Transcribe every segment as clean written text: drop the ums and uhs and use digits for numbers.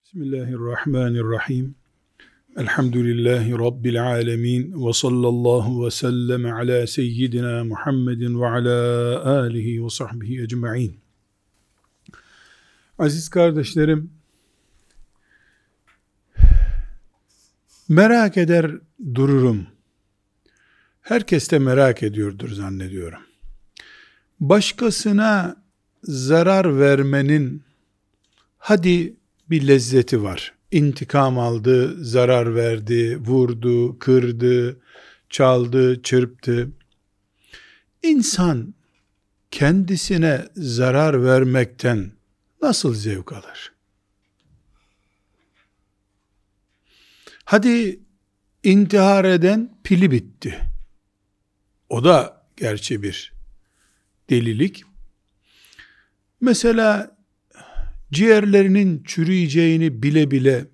Bismillahirrahmanirrahim. Elhamdülillahi Rabbil alemin. Ve sallallahu ve sellem ala seyyidina Muhammedin ve ala alihi ve sahbihi ecma'in. Aziz kardeşlerim, merak eder dururum. Herkes de merak ediyordur zannediyorum. Başkasına zarar vermenin hadi bir lezzeti var. İntikam aldı, zarar verdi, vurdu, kırdı, çaldı, çırptı. İnsan kendisine zarar vermekten nasıl zevk alır? Hadi intihar eden pili bitti. O da gerçi bir delilik. Mesela ciğerlerinin çürüyeceğini bile bile,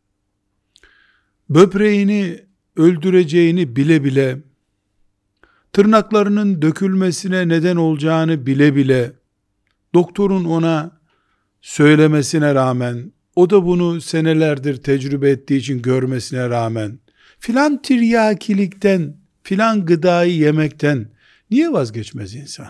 böbreğini öldüreceğini bile bile, tırnaklarının dökülmesine neden olacağını bile bile, doktorun ona söylemesine rağmen, o da bunu senelerdir tecrübe ettiği için görmesine rağmen, filan tiryakilikten, filan gıdayı yemekten niye vazgeçmez insan?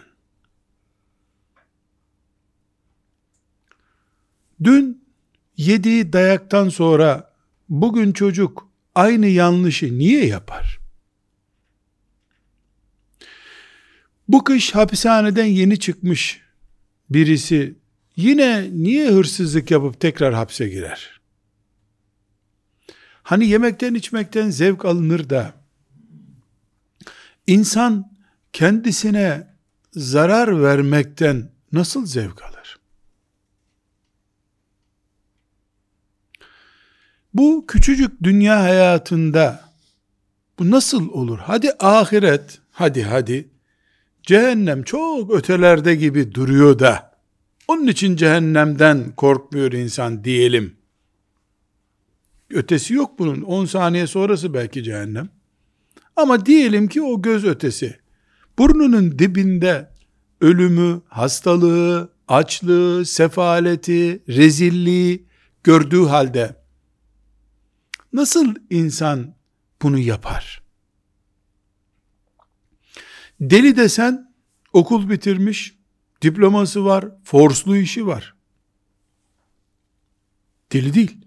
Dün yediği dayaktan sonra bugün çocuk aynı yanlışı niye yapar? Bu kış hapishaneden yeni çıkmış birisi yine niye hırsızlık yapıp tekrar hapse girer? Hani yemekten içmekten zevk alınır da insan kendisine zarar vermekten nasıl zevk alır? Bu küçücük dünya hayatında bu nasıl olur? Hadi ahiret, hadi cehennem çok ötelerde gibi duruyor da onun için cehennemden korkmuyor insan diyelim. Ötesi yok bunun. 10 saniye sonrası belki cehennem. Ama diyelim ki o göz ötesi. Burnunun dibinde ölümü, hastalığı, açlığı, sefaleti, rezilliği gördüğü halde nasıl insan bunu yapar? Deli desen okul bitirmiş, diploması var, forslu işi var. Deli değil.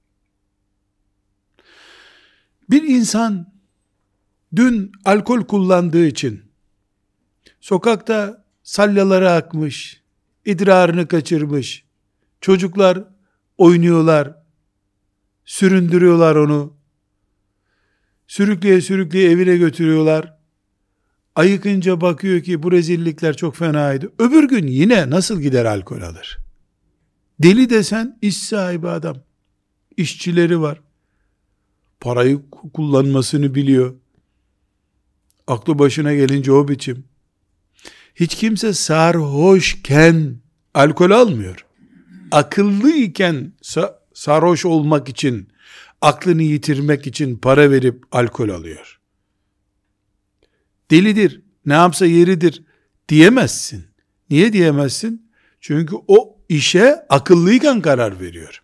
Bir insan dün alkol kullandığı için sokakta salyaları akmış, idrarını kaçırmış, çocuklar oynuyorlar, süründürüyorlar onu, sürükleye sürükleye evine götürüyorlar, ayıkınca bakıyor ki bu rezillikler çok fenaydı, öbür gün yine nasıl gider alkol alır? Deli desen iş sahibi adam, işçileri var, parayı kullanmasını biliyor, aklı başına gelince o biçim. Hiç kimse sarhoşken alkol almıyor, akıllıyken sarhoş olmak için, aklını yitirmek için para verip alkol alıyor. Delidir, ne yapsa yeridir diyemezsin. Niye diyemezsin? Çünkü o işe akıllıyken karar veriyor.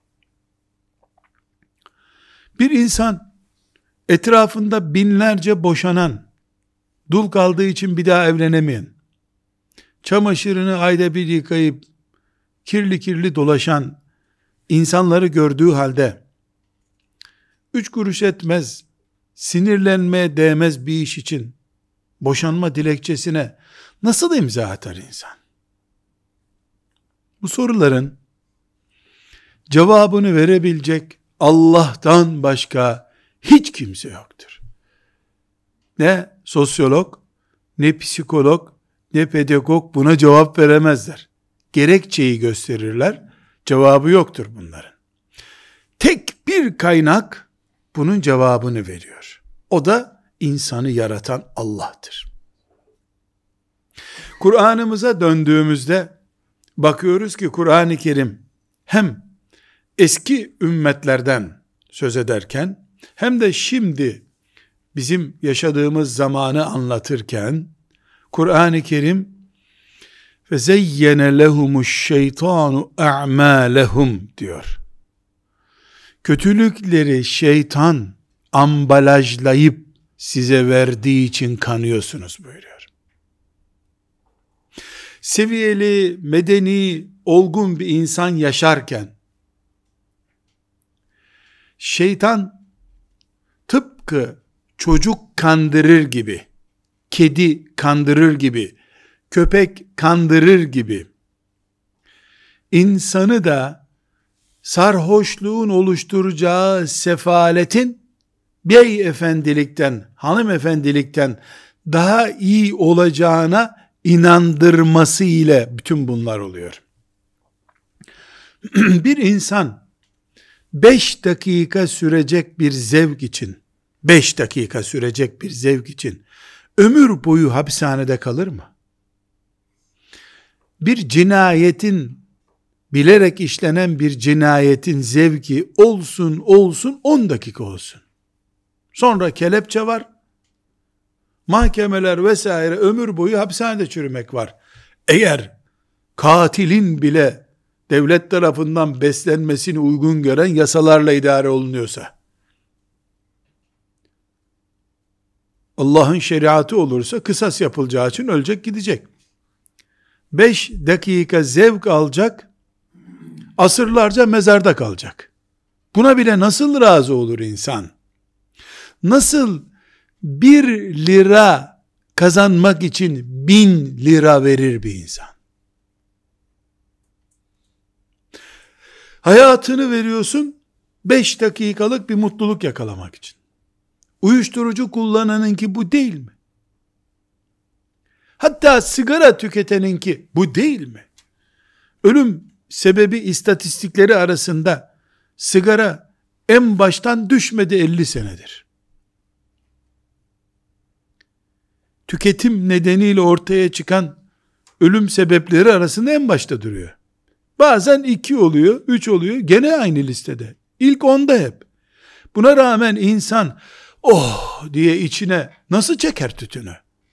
Bir insan etrafında binlerce boşanan, dul kaldığı için bir daha evlenemeyen, çamaşırını ayda bir yıkayıp kirli kirli dolaşan insanları gördüğü halde 3 kuruş etmez, sinirlenmeye değmez bir iş için boşanma dilekçesine nasıl imza atar insan? Bu soruların cevabını verebilecek Allah'tan başka hiç kimse yoktur. Ne sosyolog, ne psikolog, ne pedagog buna cevap veremezler. Gerekçeyi gösterirler, cevabı yoktur bunların. Tek bir kaynak bunun cevabını veriyor. O da insanı yaratan Allah'tır. Kur'an'ımıza döndüğümüzde bakıyoruz ki Kur'an-ı Kerim hem eski ümmetlerden söz ederken hem de şimdi bizim yaşadığımız zamanı anlatırken Kur'an-ı Kerim فَزَيَّنَ لَهُمُ الشَّيْطَانُ اَعْمَالَهُمْ diyor. Kötülükleri şeytan ambalajlayıp size verdiği için kanıyorsunuz buyuruyor. Seviyeli, medeni, olgun bir insan yaşarken, şeytan tıpkı çocuk kandırır gibi, kedi kandırır gibi, köpek kandırır gibi, insanı da sarhoşluğun oluşturacağı sefaletin beyefendilikten, hanımefendilikten daha iyi olacağına inandırması ile bütün bunlar oluyor. Bir insan 5 dakika sürecek bir zevk için, 5 dakika sürecek bir zevk için ömür boyu hapishanede kalır mı? Bir cinayetin, bilerek işlenen bir cinayetin zevki olsun 10 dakika olsun. Sonra kelepçe var, mahkemeler vesaire, ömür boyu hapishanede çürümek var. Eğer katilin bile devlet tarafından beslenmesini uygun gören yasalarla idare olunuyorsa, Allah'ın şeriatı olursa kısas yapılacağı için ölecek gidecek. 5 dakika zevk alacak, asırlarca mezarda kalacak. Buna bile nasıl razı olur insan? Nasıl 1 lira kazanmak için 1000 lira verir bir insan? Hayatını veriyorsun 5 dakikalık bir mutluluk yakalamak için. Uyuşturucu kullananınki bu değil mi? Hatta sigara tüketeninki bu değil mi? Ölüm sebebi istatistikleri arasında sigara en baştan düşmedi 50 senedir. Tüketim nedeniyle ortaya çıkan ölüm sebepleri arasında en başta duruyor. Bazen 2 oluyor, 3 oluyor, gene aynı listede. İlk 10'da hep. Buna rağmen insan oh diye içine nasıl çeker tütünü?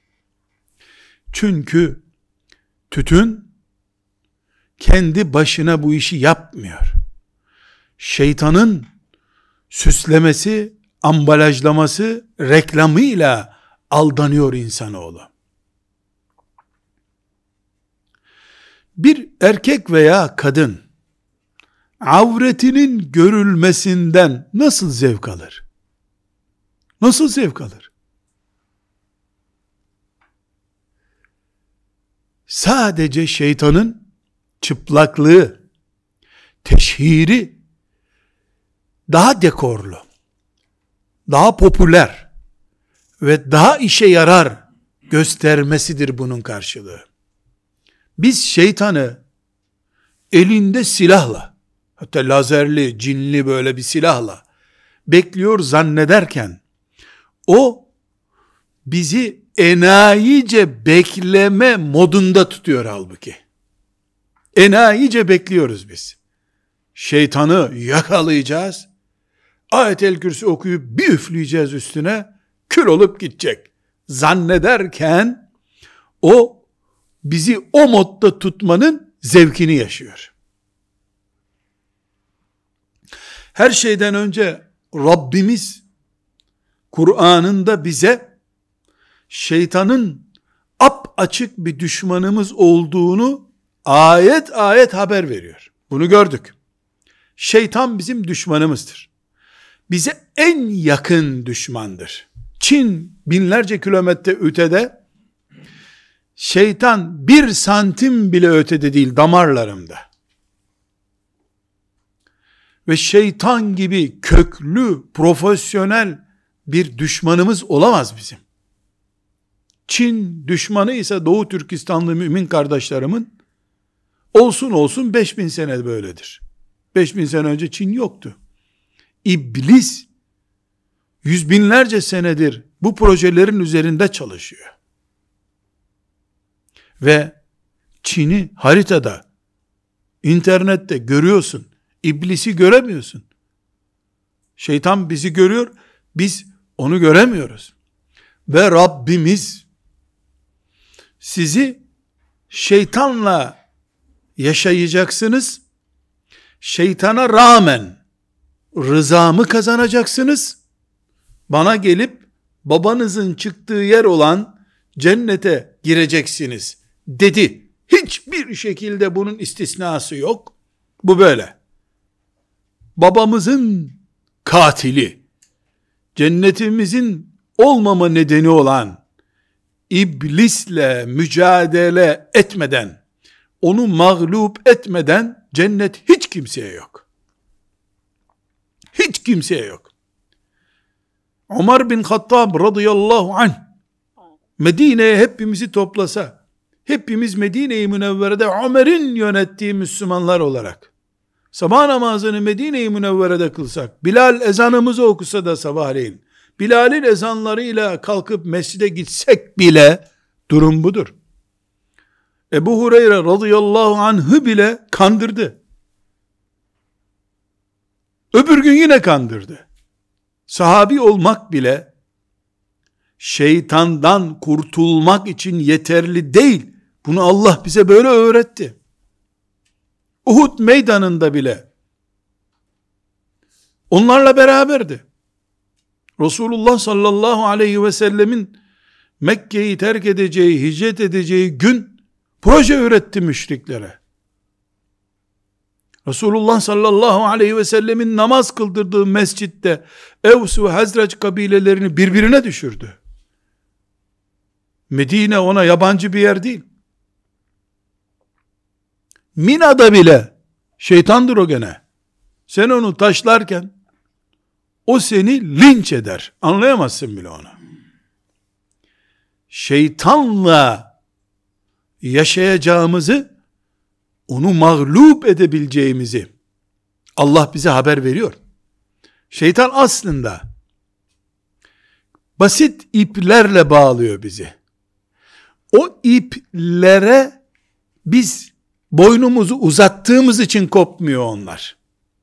Çünkü tütün kendi başına bu işi yapmıyor. Şeytanın süslemesi, ambalajlaması, reklamıyla aldanıyor insanoğlu. Bir erkek veya kadın avretinin görülmesinden nasıl zevk alır? Nasıl zevk alır? Sadece şeytanın çıplaklığı, teşhiri daha dekorlu, daha popüler ve daha işe yarar göstermesidir bunun karşılığı. Biz şeytanı elinde silahla, hatta lazerli, cinli böyle bir silahla bekliyor zannederken, o bizi enayice bekleme modunda tutuyor halbuki. Enayice bekliyoruz biz. Şeytanı yakalayacağız, Ayet-el Kürsi okuyup bir üfleyeceğiz üstüne, kül olup gidecek zannederken, o bizi o modda tutmanın zevkini yaşıyor. Her şeyden önce Rabbimiz Kur'an'ında bize şeytanın açık bir düşmanımız olduğunu ayet ayet haber veriyor. Bunu gördük. Şeytan bizim düşmanımızdır. Bize en yakın düşmandır. Çin binlerce kilometre ötede, şeytan 1 santim bile ötede değil, damarlarımda. Ve şeytan gibi köklü, profesyonel bir düşmanımız olamaz bizim. Çin düşmanı ise Doğu Türkistanlı mümin kardeşlerimin olsun 5000 sene böyledir. 5000 sene önce Çin yoktu. İblis yüz binlerce senedir bu projelerin üzerinde çalışıyor. Ve Çin'i haritada, internette görüyorsun. İblisi göremiyorsun. Şeytan bizi görüyor, biz onu göremiyoruz. Ve Rabbimiz sizi şeytanla yaşayacaksınız, şeytana rağmen rızamı kazanacaksınız. Bana gelip babanızın çıktığı yer olan cennete gireceksiniz dedi. Hiçbir şekilde bunun istisnası yok. Bu böyle. Babamızın katili, cennetimizin olmama nedeni olan iblisle mücadele etmeden, onu mağlup etmeden cennet hiç kimseye yok. Hiç kimseye yok. Ömer bin Hattab radıyallahu anh Medine'ye hepimizi toplasa, hepimiz Medine-i Münevvere'de Ömer'in yönettiği Müslümanlar olarak sabah namazını Medine-i Münevvere'de kılsak, Bilal ezanımızı okusa da sabahleyin, Bilal'in ezanlarıyla kalkıp mescide gitsek bile durum budur. Ebu Hureyre radıyallahu anh'ı bile kandırdı. Öbür gün yine kandırdı. Sahabi olmak bile şeytandan kurtulmak için yeterli değil. Bunu Allah bize böyle öğretti. Uhud meydanında bile onlarla beraberdi. Resulullah sallallahu aleyhi ve sellemin Mekke'yi terk edeceği, hicret edeceği gün proje üretti müşriklere. Resulullah sallallahu aleyhi ve sellemin namaz kıldırdığı mescitte Evs ve Hazraç kabilelerini birbirine düşürdü. Medine ona yabancı bir yer değil. Mina'da bile şeytandır o gene. Sen onu taşlarken o seni linç eder. Anlayamazsın bile onu. Şeytanla yaşayacağımızı, onu mağlup edebileceğimizi Allah bize haber veriyor. Şeytan aslında basit iplerle bağlıyor bizi. O iplere biz boynumuzu uzattığımız için kopmuyor onlar.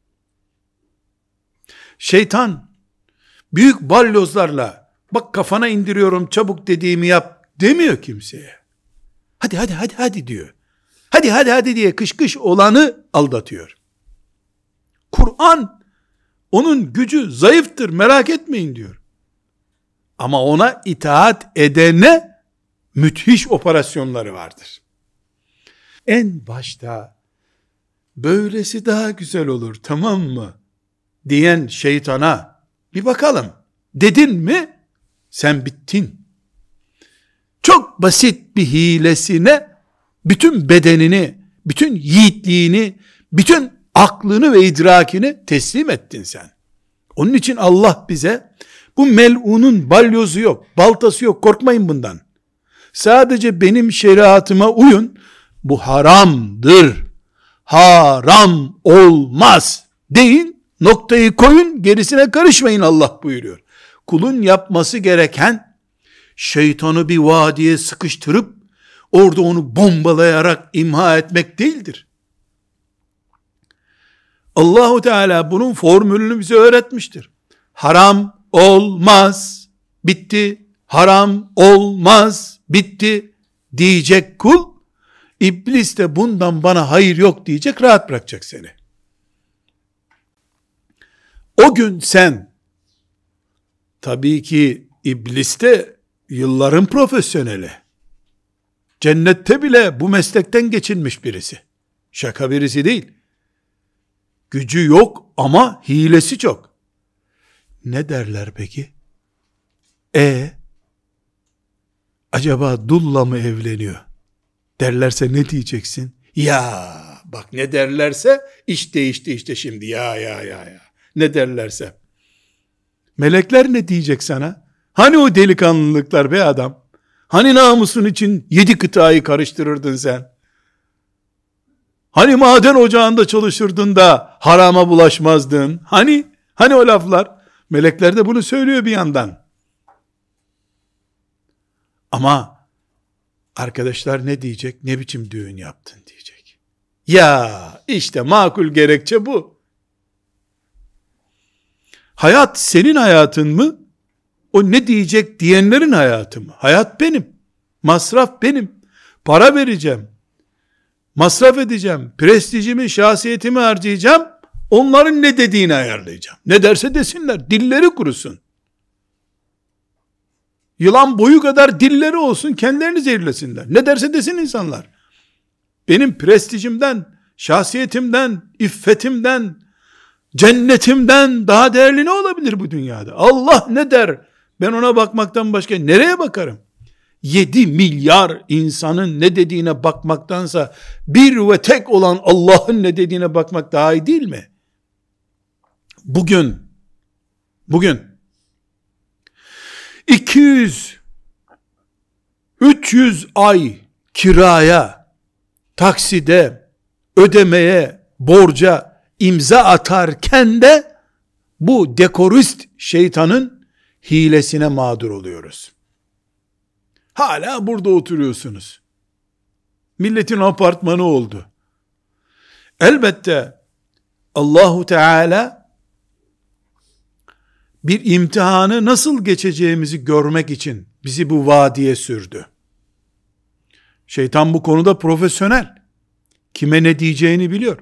Şeytan büyük balyozlarla bak kafana indiriyorum çabuk dediğimi yap demiyor kimseye. Hadi diyor. Hadi diye kış olanı aldatıyor. Kur'an onun gücü zayıftır merak etmeyin diyor. Ama ona itaat edene müthiş operasyonları vardır. En başta böylesi daha güzel olur tamam mı diyen şeytana bir bakalım dedin mi sen bittin. Çok basit bir hilesine bütün bedenini, bütün yiğitliğini, bütün aklını ve idrakini teslim ettin sen. Onun için Allah bize bu mel'unun balyozu yok, baltası yok, korkmayın bundan. Sadece benim şeriatıma uyun, bu haramdır, haram olmaz deyin, noktayı koyun, gerisine karışmayın Allah buyuruyor. Kulun yapması gereken, şeytanı bir vadiye sıkıştırıp, orada onu bombalayarak imha etmek değildir. Allahu Teala bunun formülünü bize öğretmiştir. Haram olmaz, bitti. Haram olmaz, bitti diyecek kul, İblis de bundan bana hayır yok diyecek, rahat bırakacak seni. O gün sen, tabii ki İblis de yılların profesyoneli, cennette bile bu meslekten geçinmiş birisi, şaka birisi değil, gücü yok ama hilesi çok. Ne derler peki? Acaba dulla mı evleniyor derlerse ne diyeceksin? Ya bak ne derlerse iş değişti işte şimdi ya ne derlerse. Melekler ne diyecek sana? Hani o delikanlılıklar be adam? Hani namusun için 7 kıtayı karıştırırdın sen? Hani maden ocağında çalışırdın da harama bulaşmazdın? Hani o laflar? Melekler de bunu söylüyor bir yandan. Ama arkadaşlar ne diyecek? Ne biçim düğün yaptın diyecek. Ya işte makul gerekçe bu. Hayat senin hayatın mı? O ne diyecek diyenlerin hayatı mı? Hayat benim. Masraf benim. Para vereceğim. Masraf edeceğim. Prestijimi, şahsiyetimi harcayacağım. Onların ne dediğini ayarlayacağım. Ne derse desinler. Dilleri kurusun. Yılan boyu kadar dilleri olsun. Kendilerini zehirlesinler. Ne derse desin insanlar. Benim prestijimden, şahsiyetimden, iffetimden, cennetimden daha değerli ne olabilir bu dünyada? Allah ne der? Ben ona bakmaktan başka nereye bakarım? 7 milyar insanın ne dediğine bakmaktansa bir ve tek olan Allah'ın ne dediğine bakmak daha iyi değil mi? Bugün 200 300 ay kiraya, takside, ödemeye, borca imza atarken de bu dekorist şeytanın hilesine mağdur oluyoruz. Hala burada oturuyorsunuz. Milletin apartmanı oldu. Elbette Allahu Teala bir imtihanı nasıl geçeceğimizi görmek için bizi bu vadiye sürdü. Şeytan bu konuda profesyonel. Kime ne diyeceğini biliyor.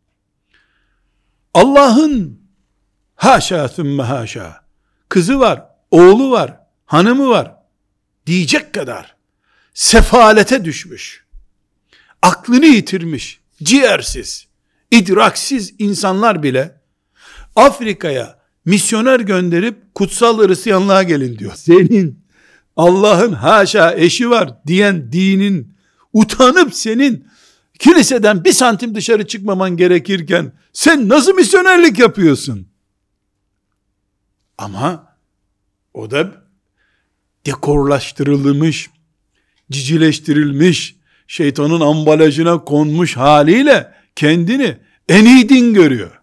Allah'ın haşa sümme haşa kızı var, oğlu var, hanımı var diyecek kadar sefalete düşmüş, aklını yitirmiş, ciğersiz, idraksiz insanlar bile Afrika'ya misyoner gönderip kutsal Hristiyanlığa gelin diyor. Senin Allah'ın haşa eşi var diyen dinin utanıp senin kiliseden 1 santim dışarı çıkmaman gerekirken sen nasıl misyonerlik yapıyorsun? Ama o da dekorlaştırılmış, cicileştirilmiş, şeytanın ambalajına konmuş haliyle kendini en iyi din görüyor.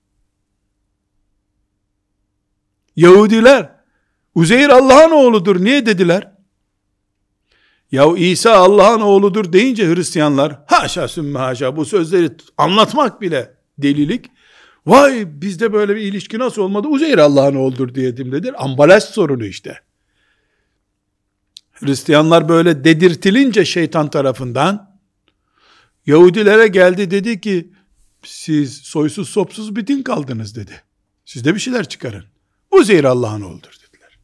Yahudiler Uzeyr Allah'ın oğludur niye dediler? Ya İsa Allah'ın oğludur deyince Hristiyanlar haşa sümme haşa bu sözleri anlatmak bile delilik. Vay bizde böyle bir ilişki nasıl olmadı? Uzeyr Allah'ın oğludur diyedim dediler. Ambalaj sorunu işte. Hristiyanlar böyle dedirtilince şeytan tarafından Yahudilere geldi dedi ki siz soysuz sopsuz bir din kaldınız dedi. Siz de bir şeyler çıkarın. Uzeyr Allah'ın oğludur dediler.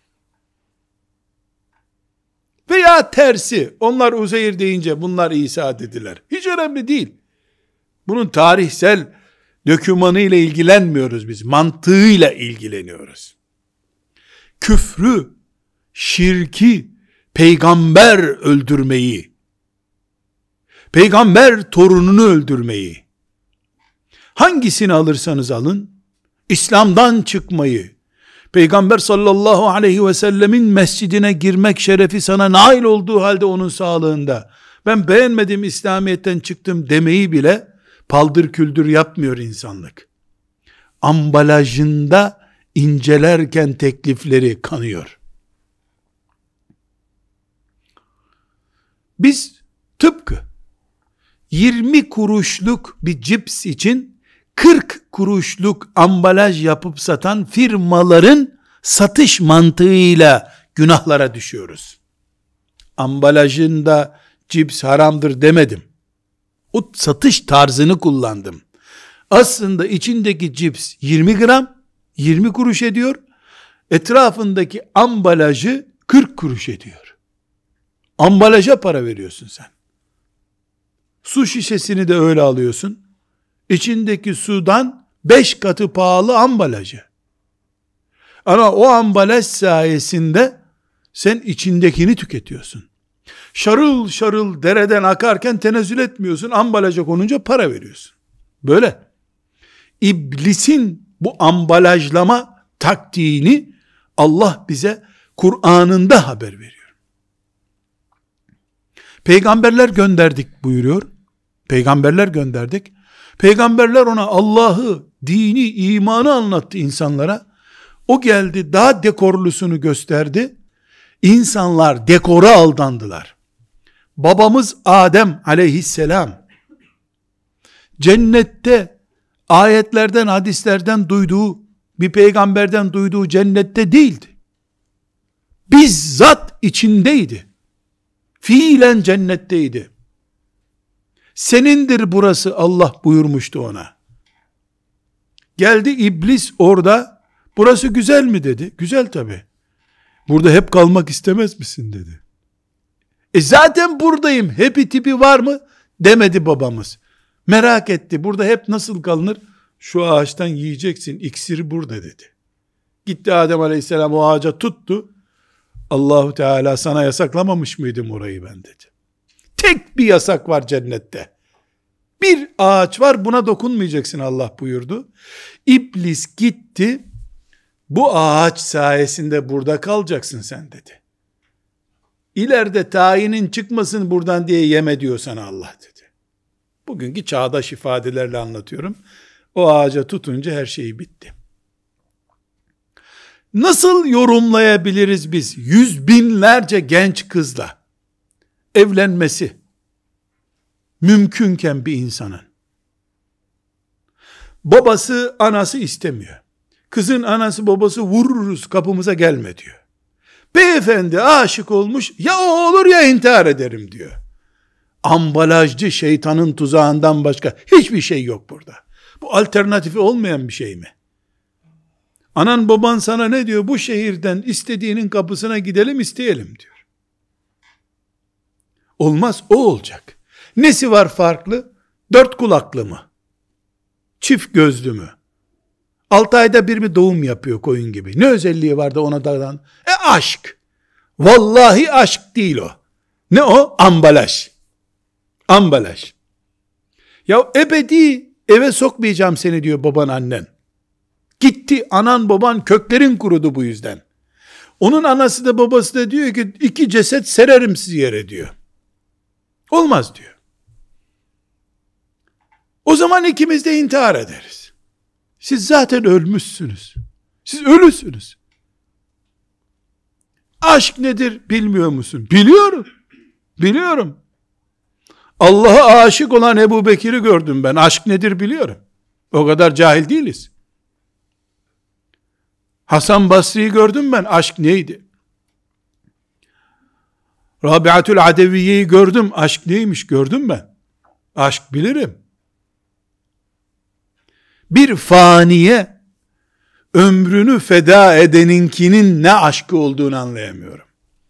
Veya tersi onlar Uzeyr deyince bunlar İsa dediler. Hiç önemli değil. Bunun tarihsel dokümanıyla ilgilenmiyoruz biz. Mantığıyla ilgileniyoruz. Küfrü, şirki, peygamber öldürmeyi, peygamber torununu öldürmeyi, hangisini alırsanız alın, İslam'dan çıkmayı, Peygamber sallallahu aleyhi ve sellemin mescidine girmek şerefi sana nail olduğu halde onun sağlığında, ben beğenmedim İslamiyet'ten çıktım demeyi bile paldır küldür yapmıyor insanlık. Ambalajında incelerken teklifleri kanıyor. Biz tıpkı 20 kuruşluk bir cips için 40 kuruşluk ambalaj yapıp satan firmaların satış mantığıyla günahlara düşüyoruz. Ambalajında cips haramdır demedim. O satış tarzını kullandım. Aslında içindeki cips 20 gram, 20 kuruş ediyor. Etrafındaki ambalajı 40 kuruş ediyor. Ambalaja para veriyorsun sen. Su şişesini de öyle alıyorsun. İçindeki sudan 5 katı pahalı ambalajı. Ama o ambalaj sayesinde sen içindekini tüketiyorsun. Şarıl şarıl dereden akarken tenezzül etmiyorsun. Ambalaja konunca para veriyorsun. Böyle. İblisin bu ambalajlama taktiğini Allah bize Kur'an'ında haber veriyor. Peygamberler gönderdik buyuruyor. Peygamberler gönderdik. Peygamberler ona Allah'ı, dini, imanı anlattı insanlara. O geldi daha dekorlusunu gösterdi. İnsanlar dekora aldandılar. Babamız Adem aleyhisselam cennette ayetlerden, hadislerden duyduğu, bir peygamberden duyduğu cennette değildi. Bizzat içindeydi. Fiilen Geldi iblis orada, burası güzel mi dedi. Güzel tabii. Burada hep kalmak istemez misin dedi. Zaten buradayım, hepi tipi var mı demedi babamız. Merak etti, burada hep nasıl kalınır? Şu ağaçtan yiyeceksin, iksiri burada dedi. Gitti Adem Aleyhisselam o ağaca tuttu. Allahu Teala sana yasaklamamış mıydım orayı ben dedi. Tek bir yasak var cennette. Bir ağaç var, buna dokunmayacaksın Allah buyurdu. İblis gitti, bu ağaç sayesinde burada kalacaksın sen dedi. İleride tayinin çıkmasın buradan diye yeme diyor sana Allah dedi. Bugünkü çağdaş ifadelerle anlatıyorum. O ağaca tutunca her şey bitti. Nasıl yorumlayabiliriz biz yüz binlerce genç kızla evlenmesi mümkünken bir insanın? Babası anası istemiyor. Kızın anası babası vururuz kapımıza gelme diyor. Beyefendi aşık olmuş, ya o olur ya intihar ederim diyor. Ambalajcı şeytanın tuzağından başka hiçbir şey yok burada. Bu alternatifi olmayan bir şey mi? Anan baban sana ne diyor? Bu şehirden istediğinin kapısına gidelim isteyelim diyor. Olmaz, o olacak. Nesi var farklı? 4 kulaklı mı? Çift gözlü mü? 6 ayda bir mi doğum yapıyor koyun gibi? Ne özelliği var da ona dadan? Aşk. Vallahi aşk değil o. Ne o? Ambalaj. Ambalaj. Ya ebedi eve sokmayacağım seni diyor baban annen. Gitti anan baban köklerin kurudu bu yüzden. Onun anası da babası da diyor ki 2 ceset sererim sizi yere diyor. Olmaz diyor. O zaman ikimiz de intihar ederiz. Siz zaten ölmüşsünüz. Siz ölüsünüz. Aşk nedir bilmiyor musun? Biliyorum. Biliyorum. Allah'a aşık olan Ebu Bekir'i gördüm ben. Aşk nedir biliyorum. O kadar cahil değiliz. Hasan Basri'yi gördüm ben. Aşk neydi? Rabiatül Adeviye'yi gördüm. Aşk neymiş gördüm ben. Aşk bilirim. Bir faniye ömrünü feda edeninkinin ne aşkı olduğunu anlayamıyorum.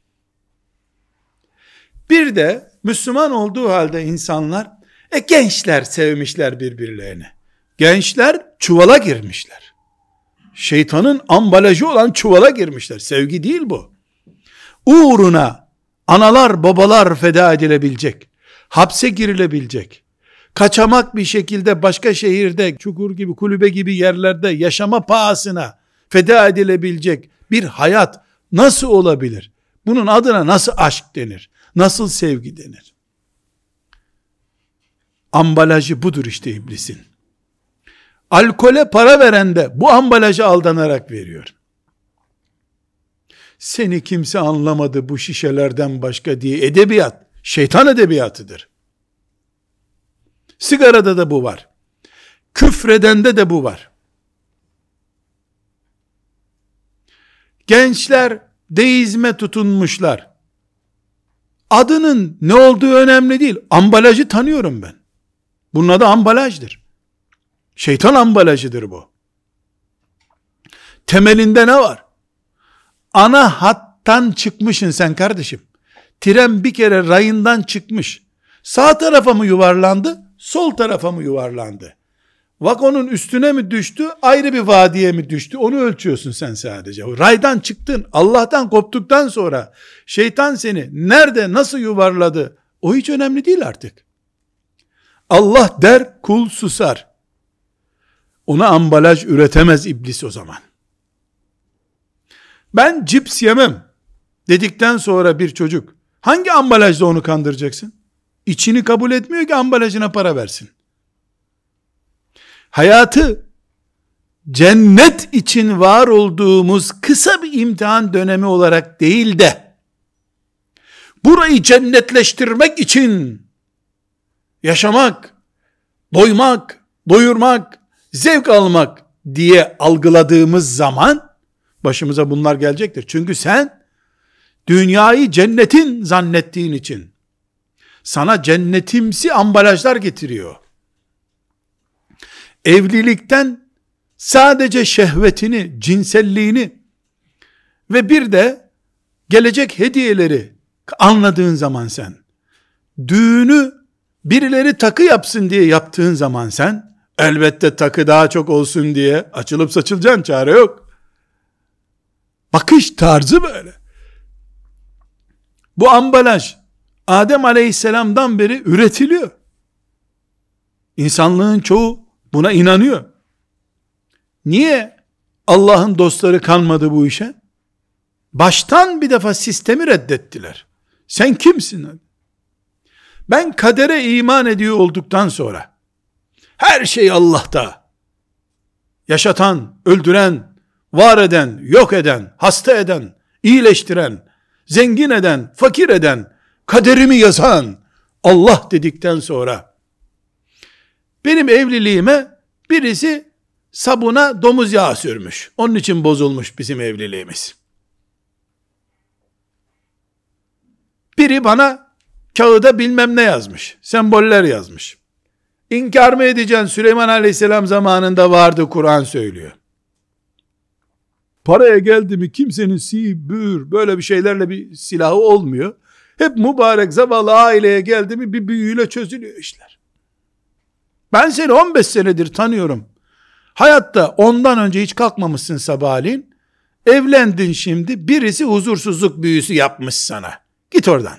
Bir de Müslüman olduğu halde insanlar gençler sevmişler birbirlerini. Gençler çuvala girmişler. Şeytanın ambalajı olan çuvala girmişler. Sevgi değil bu. Uğruna analar babalar feda edilebilecek. Hapse girilebilecek. Kaçamak bir şekilde başka şehirde çukur gibi kulübe gibi yerlerde yaşama pahasına feda edilebilecek bir hayat nasıl olabilir? Bunun adına nasıl aşk denir? Nasıl sevgi denir? Ambalajı budur işte iblisin. Alkole para veren de bu ambalajı aldanarak veriyor. Seni kimse anlamadı bu şişelerden başka diye edebiyat, şeytan edebiyatıdır. Sigarada da bu var. Küfredende de bu var. Gençler deizme tutunmuşlar. Adının ne olduğu önemli değil. Ambalajı tanıyorum ben. Bunun adı ambalajdır. Şeytan ambalajıdır bu. Temelinde ne var? Ana hattan çıkmışsın sen kardeşim. Tren bir kere rayından çıkmış. Sağ tarafa mı yuvarlandı? Sol tarafa mı yuvarlandı? Vagonun üstüne mi düştü? Ayrı bir vadiye mi düştü? Onu ölçüyorsun sen sadece. Raydan çıktın. Allah'tan koptuktan sonra şeytan seni nerede nasıl yuvarladı? O hiç önemli değil artık. Allah der, kul susar. Ona ambalaj üretemez iblis o zaman. Ben cips yemem dedikten sonra bir çocuk hangi ambalajla onu kandıracaksın? İçini kabul etmiyor ki ambalajına para versin. Hayatı cennet için var olduğumuz kısa bir imtihan dönemi olarak değil de burayı cennetleştirmek için yaşamak, doymak, doyurmak, zevk almak diye algıladığımız zaman başımıza bunlar gelecektir. Çünkü sen dünyayı cennetin zannettiğin için sana cennetimsi ambalajlar getiriyor. Evlilikten sadece şehvetini, cinselliğini ve bir de gelecek hediyeleri anladığın zaman sen, düğünü birileri takı yapsın diye yaptığın zaman sen, elbette takı daha çok olsun diye açılıp saçılacaksın, çare yok. Bakış tarzı böyle. Bu ambalaj Adem Aleyhisselam'dan beri üretiliyor. İnsanlığın çoğu buna inanıyor. Niye Allah'ın dostları kanmadı bu işe? Baştan bir defa sistemi reddettiler. Sen kimsin? Ben kadere iman ediyor olduktan sonra, her şey Allah'ta, yaşatan, öldüren, var eden, yok eden, hasta eden, iyileştiren, zengin eden, fakir eden, kaderimi yazan Allah dedikten sonra, benim evliliğime birisi sabuna domuz yağı sürmüş. Onun için bozulmuş bizim evliliğimiz. Biri bana kağıda bilmem ne yazmış. Semboller yazmış. İnkar mı edeceksin? Süleyman Aleyhisselam zamanında vardı, Kur'an söylüyor. Paraya geldi mi kimsenin bür böyle bir şeylerle bir silahı olmuyor. Hep mübarek zavallı aileye geldi mi bir büyüyle çözülüyor işler. Ben seni 15 senedir tanıyorum. Hayatta ondan önce hiç kalkmamışsın sabahleyin. Evlendin şimdi, birisi huzursuzluk büyüsü yapmış sana. Git oradan.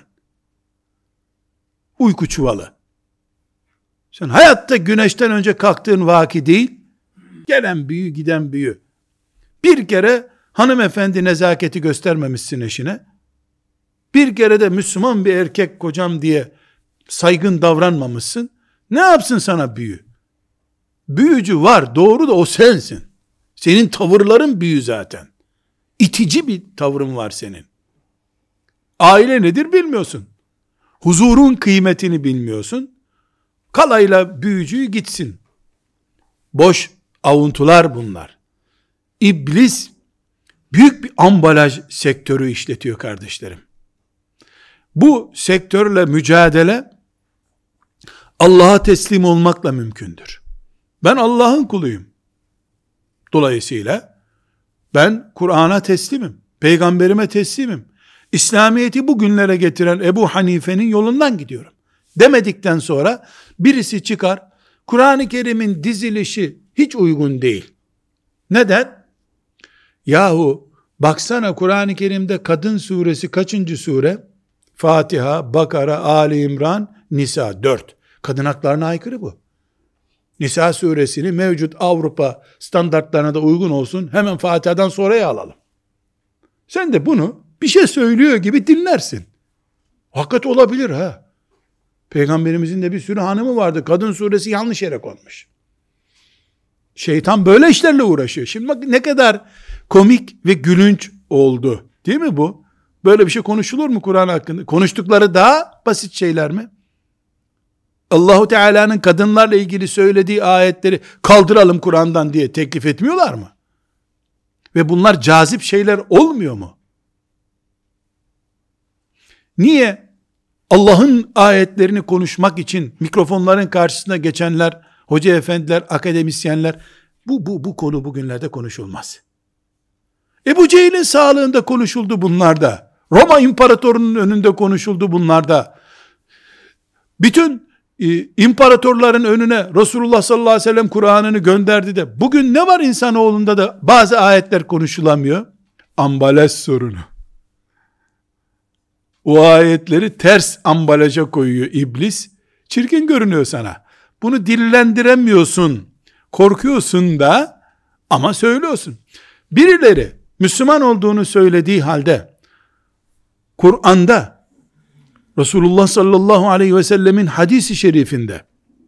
Uyku çuvalı. Sen hayatta güneşten önce kalktığın vaki değil, gelen büyü giden büyü. Bir kere hanımefendi nezaketi göstermemişsin eşine. Bir kere de Müslüman bir erkek kocam diye saygın davranmamışsın. Ne yapsın sana büyü? Büyücü var, doğru da o sensin. Senin tavırların büyü zaten. İtici bir tavrın var senin. Aile nedir bilmiyorsun. Huzurun kıymetini bilmiyorsun. Kalayla büyücüyü gitsin. Boş avuntular bunlar. İblis büyük bir ambalaj sektörü işletiyor kardeşlerim. Bu sektörle mücadele Allah'a teslim olmakla mümkündür. Ben Allah'ın kuluyum. Dolayısıyla ben Kur'an'a teslimim. Peygamberime teslimim. İslamiyet'i bugünlere getiren Ebu Hanife'nin yolundan gidiyorum. Demedikten sonra birisi çıkar, Kur'an-ı Kerim'in dizilişi hiç uygun değil. Neden? Yahu baksana Kur'an-ı Kerim'de Kadın suresi kaçıncı sure? Fatiha, Bakara, Ali İmran, Nisa 4. Kadın haklarına aykırı bu. Nisa suresini mevcut Avrupa standartlarına da uygun olsun, hemen Fatiha'dan sonraya alalım. Sen de bunu bir şey söylüyor gibi dinlersin. Hakikat olabilir ha. Peygamberimizin de bir sürü hanımı vardı. Kadın suresi yanlış yere konmuş. Şeytan böyle işlerle uğraşıyor. Şimdi bak ne kadar komik ve gülünç oldu. Değil mi bu? Böyle bir şey konuşulur mu Kur'an hakkında? Konuştukları daha basit şeyler mi? Allahu Teala'nın kadınlarla ilgili söylediği ayetleri kaldıralım Kur'an'dan diye teklif etmiyorlar mı? Ve bunlar cazip şeyler olmuyor mu? Niye? Allah'ın ayetlerini konuşmak için mikrofonların karşısına geçenler, hoca efendiler, akademisyenler, bu konu bugünlerde konuşulmaz. Ebu Cehil'in sağlığında konuşuldu bunlarda. Roma imparatorunun önünde konuşuldu bunlarda. Bütün imparatorların önüne Resulullah sallallahu aleyhi ve sellem Kur'an'ını gönderdi de bugün ne var insanoğlunda da bazı ayetler konuşulamıyor? Ambalaj sorunu. O ayetleri ters ambalaja koyuyor iblis. Çirkin görünüyor sana. Bunu dillendiremiyorsun. Korkuyorsun da ama söylüyorsun. Birileri Müslüman olduğunu söylediği halde Kur'an'da Resulullah sallallahu aleyhi ve sellemin hadisi şerifinde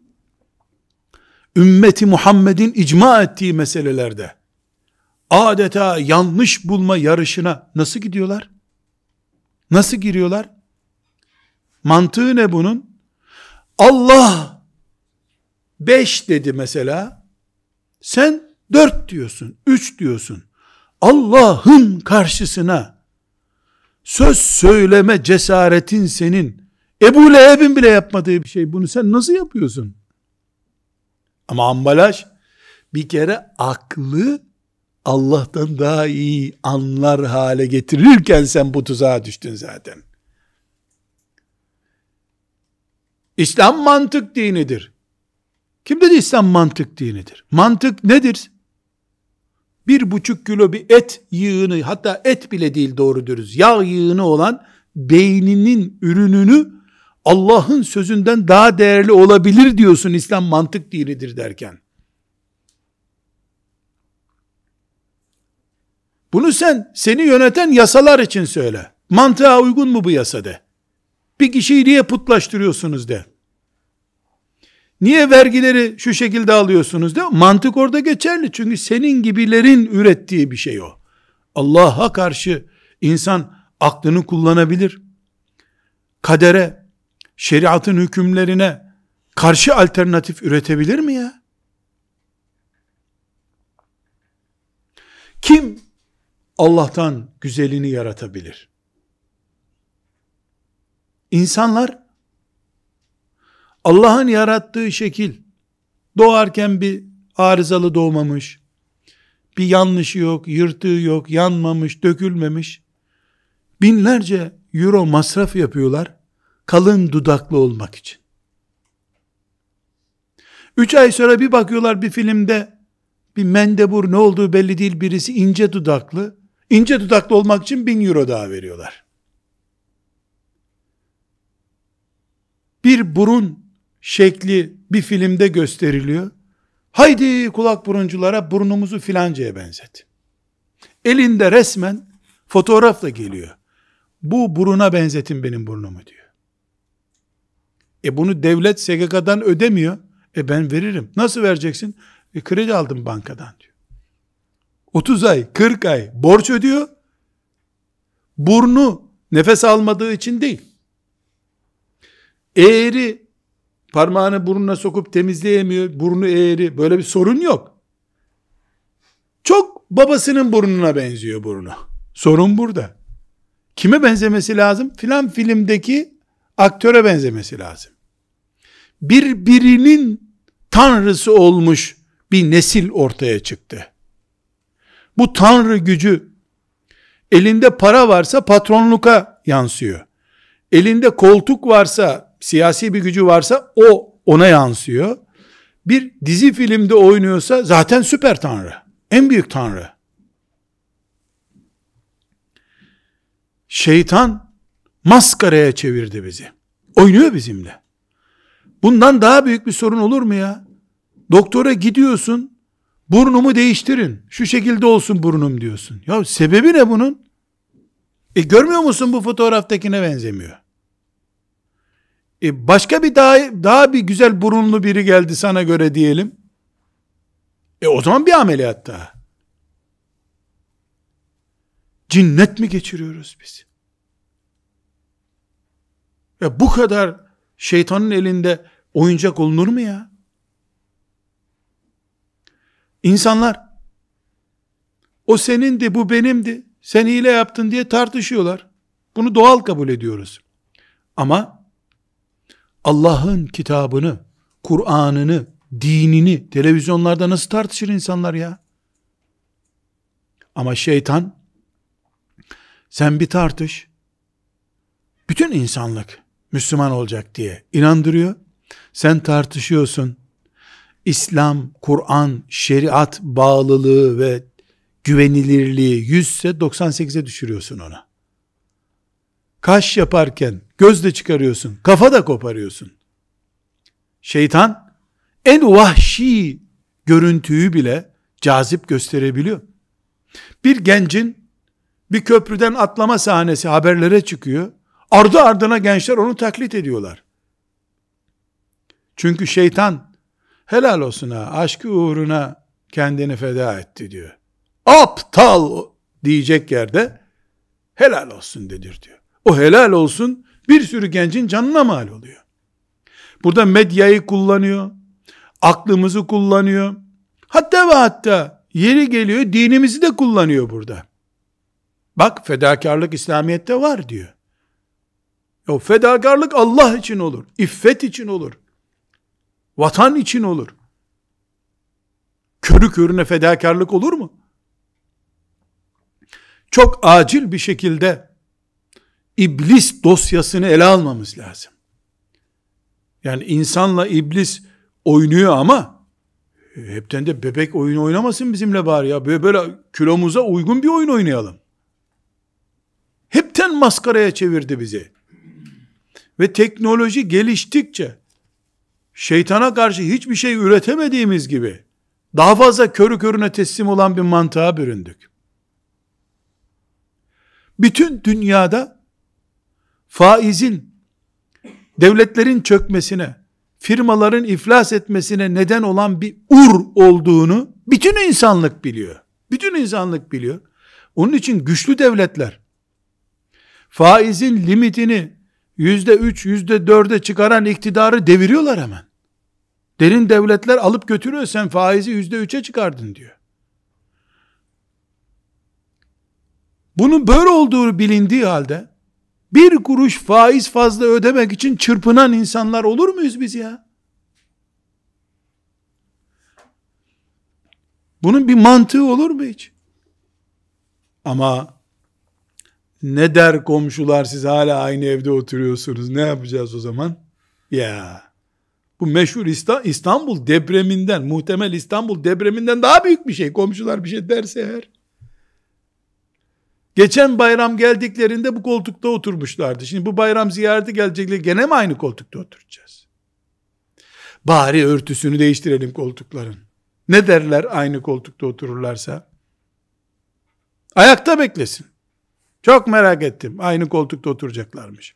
ümmeti Muhammed'in icma ettiği meselelerde adeta yanlış bulma yarışına nasıl gidiyorlar? Nasıl giriyorlar? Mantığı ne bunun? Allah 5 dedi mesela. Sen 4 diyorsun, 3 diyorsun. Allah'ın karşısına söz söyleme cesaretin senin. Ebu Leheb'in bile yapmadığı bir şey. Bunu sen nasıl yapıyorsun? Ama ambalaj Bir kere aklı Allah'tan daha iyi anlar hale getirirken sen bu tuzağa düştün zaten. İslam mantık dinidir. Kim dedi İslam mantık dinidir? Mantık nedir? 1,5 kilo bir et yığını, hatta et bile değil doğru dürüst, yağ yığını olan beyninin ürününü Allah'ın sözünden daha değerli olabilir diyorsun İslam mantık dinidir derken. Bunu seni yöneten yasalar için söyle. Mantığa uygun mu bu yasa de. Bir kişiyi niye putlaştırıyorsunuz de. Niye vergileri şu şekilde alıyorsunuz de. Mantık orada geçerli. Çünkü senin gibilerin ürettiği bir şey o. Allah'a karşı insan aklını kullanabilir. Kadere, şeriatın hükümlerine karşı alternatif üretebilir mi ya? Kim Allah'tan güzelini yaratabilir? İnsanlar Allah'ın yarattığı şekil, doğarken bir arızalı doğmamış, bir yanlışı yok, yırtığı yok, yanmamış, dökülmemiş, binlerce euro masraf yapıyorlar, kalın dudaklı olmak için. 3 ay sonra bir bakıyorlar bir filmde, bir mendebur ne olduğu belli değil birisi ince dudaklı olmak için 1000 euro daha veriyorlar. Bir burun şekli bir filmde gösteriliyor. Haydi kulak burunculara burnumuzu filancaya benzet. Elinde resmen fotoğrafla geliyor. Bu buruna benzetin benim burnumu diyor. Bunu devlet SGK'dan ödemiyor. Ben veririm. Nasıl vereceksin? Kredi aldım bankadan diyor. 30 ay, 40 ay borç ödüyor. Burnu nefes almadığı için değil. Eğri, parmağını burnuna sokup temizleyemiyor, burnu eğri, böyle bir sorun yok. Çok babasının burnuna benziyor burnu. Sorun burada. Kime benzemesi lazım? Filan filmdeki aktöre benzemesi lazım. Birbirinin tanrısı olmuş bir nesil ortaya çıktı. Bu tanrı gücü elinde para varsa patronluka yansıyor. Elinde koltuk varsa, siyasi bir gücü varsa o ona yansıyor. Bir dizi filmde oynuyorsa zaten süper tanrı. En büyük tanrı. Şeytan maskaraya çevirdi bizi. Oynuyor bizimle. Bundan daha büyük bir sorun olur mu ya? Doktora gidiyorsun, burnumu değiştirin, şu şekilde olsun burnum diyorsun. Ya sebebi ne bunun? Görmüyor musun bu fotoğraftakine benzemiyor. Başka bir daha bir güzel burunlu biri geldi sana göre diyelim. O zaman bir ameliyat daha. Cinnet mi geçiriyoruz biz? Bu kadar şeytanın elinde oyuncak olunur mu ya? İnsanlar o senindi, bu benimdi, sen hile yaptın diye tartışıyorlar. Bunu doğal kabul ediyoruz. Ama Allah'ın kitabını, Kur'an'ını, dinini televizyonlarda nasıl tartışır insanlar ya? Ama şeytan, sen bir tartış, bütün insanlık Müslüman olacak diye inandırıyor. Sen tartışıyorsun. İslam, Kur'an, şeriat bağlılığı ve güvenilirliği 100'se 98'e düşürüyorsun ona. Kaş yaparken göz de çıkarıyorsun, kafa da koparıyorsun. Şeytan en vahşi görüntüyü bile cazip gösterebiliyor. Bir gencin bir köprüden atlama sahnesi haberlere çıkıyor. Ardı ardına gençler onu taklit ediyorlar. Çünkü şeytan helal olsun ha, aşkı uğruna kendini feda etti diyor. Aptal diyecek yerde helal olsun dedir diyor. O helal olsun bir sürü gencin canına mal oluyor. Burada medyayı kullanıyor, aklımızı kullanıyor. Hatta ve hatta yeri geliyor dinimizi de kullanıyor burada. Bak fedakarlık İslamiyet'te var diyor. O fedakarlık Allah için olur, iffet için olur, vatan için olur. körü körüne fedakarlık olur mu? Çok acil bir şekilde iblis dosyasını ele almamız lazım. Yani insanla iblis oynuyor ama hepten de bebek oyunu oynamasın bizimle bari ya. Böyle kilomuza uygun bir oyun oynayalım. Hepten maskaraya çevirdi bizi. Ve teknoloji geliştikçe şeytana karşı hiçbir şey üretemediğimiz gibi daha fazla körü körüne teslim olan bir mantığa büründük. Bütün dünyada faizin devletlerin çökmesine, firmaların iflas etmesine neden olan bir olduğunu bütün insanlık biliyor. Bütün insanlık biliyor. Onun için güçlü devletler faizin limitini %3, %4'e çıkaran iktidarı deviriyorlar hemen. Derin devletler alıp götürüyor, sen faizi %3'e çıkardın diyor. Bunun böyle olduğu bilindiği halde bir kuruş faiz fazla ödemek için çırpınan insanlar olur muyuz biz ya? Bunun bir mantığı olur mu hiç? Ama ne der komşular, siz hala aynı evde oturuyorsunuz, ne yapacağız o zaman? Ya bu meşhur İstanbul depreminden, muhtemel İstanbul depreminden daha büyük bir şey. Komşular bir şey derse eğer. Geçen bayram geldiklerinde bu koltukta oturmuşlardı. Şimdi bu bayram ziyareti gelecekler, gene mi aynı koltukta oturacağız? Bari örtüsünü değiştirelim koltukların. Ne derler aynı koltukta otururlarsa? Ayakta beklesin. Çok merak ettim. Aynı koltukta oturacaklarmış.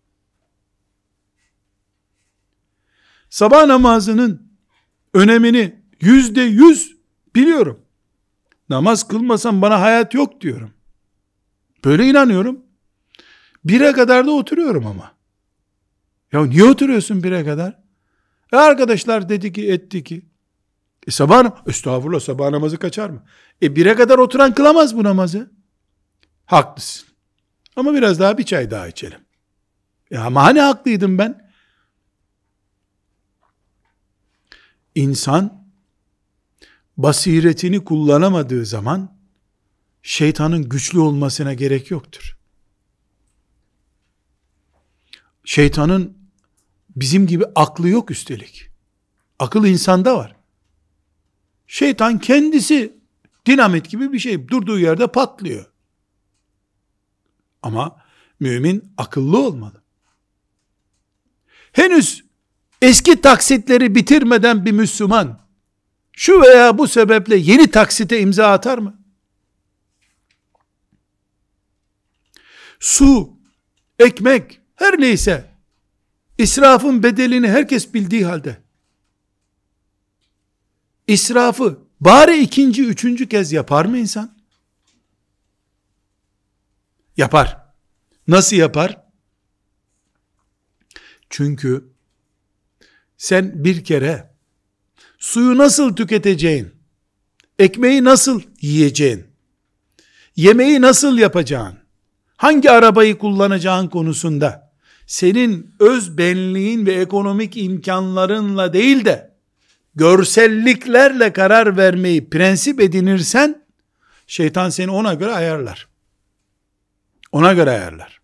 Sabah namazının önemini %100 biliyorum. Namaz kılmasam bana hayat yok diyorum. Böyle inanıyorum. 1'e kadar da oturuyorum ama. Ya niye oturuyorsun 1'e kadar? Arkadaşlar dedi ki, etti ki. Estağfurullah, sabah namazı kaçar mı? 1'e kadar oturan kılamaz bu namazı. Haklısın. Ama biraz daha, bir çay daha içelim. Ama hani haklıydım ben? İnsan basiretini kullanamadığı zaman şeytanın güçlü olmasına gerek yoktur. Şeytanın bizim gibi aklı yok üstelik. Akıl insanda var. Şeytan kendisi dinamit gibi bir şey, durduğu yerde patlıyor. Ama mümin akıllı olmalı. Henüz eski taksitleri bitirmeden bir Müslüman şu veya bu sebeple yeni taksite imza atar mı? Su, ekmek, her neyse israfın bedelini herkes bildiği halde israfı bari ikinci, üçüncü kez yapar mı insan? Yapar. Nasıl yapar? Çünkü sen bir kere suyu nasıl tüketeceğin, ekmeği nasıl yiyeceğin, yemeği nasıl yapacağın, hangi arabayı kullanacağın konusunda senin öz benliğin ve ekonomik imkanlarınla değil de görselliklerle karar vermeyi prensip edinirsen, şeytan seni ona göre ayarlar. Ona göre ayarlar.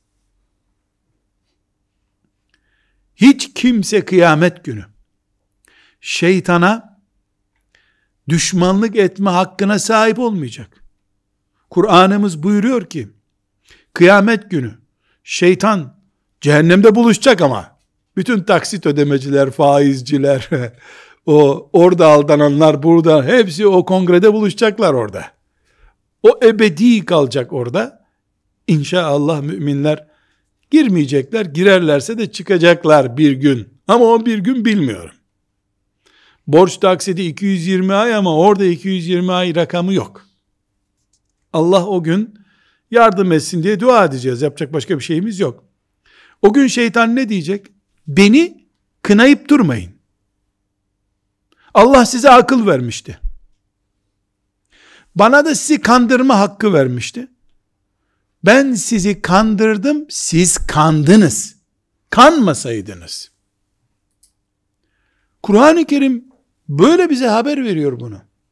Hiç kimse kıyamet günü şeytana düşmanlık etme hakkına sahip olmayacak. Kur'an'ımız buyuruyor ki, kıyamet günü şeytan cehennemde buluşacak ama bütün taksit ödemeciler, faizciler, orada aldananlar, burada hepsi o kongrede buluşacaklar orada. O ebedi kalacak orada. İnşallah müminler girmeyecekler, girerlerse de çıkacaklar bir gün. Ama o bir gün bilmiyorum. Borç taksidi 220 ay ama orada 220 ay rakamı yok. Allah o gün yardım etsin diye dua edeceğiz. Yapacak başka bir şeyimiz yok. O gün şeytan ne diyecek? Beni kınayıp durmayın. Allah size akıl vermişti. Bana da sizi kandırma hakkı vermişti. Ben sizi kandırdım, siz kandınız. Kanmasaydınız. Kur'an-ı Kerim böyle bize haber veriyor bunu.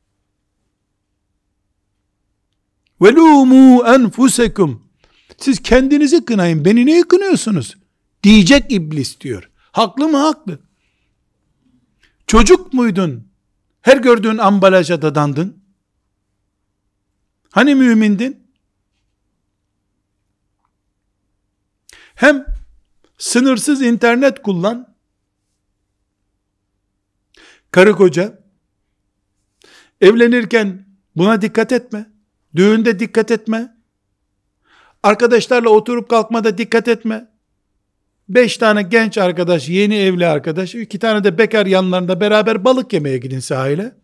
Velumu enfusekum. Siz kendinizi kınayın. Beni niye kınıyorsunuz? Diyecek iblis diyor. Haklı mı? Haklı. Çocuk muydun? Her gördüğün ambalaja dadandın. Hani mümindin? Hem sınırsız internet kullan. Karı koca. Evlenirken buna dikkat etme. Düğünde dikkat etme. Arkadaşlarla oturup kalkmada dikkat etme. 5 tane genç arkadaş, yeni evli arkadaş, 2 tane de bekar yanlarında beraber balık yemeye gidin sahile.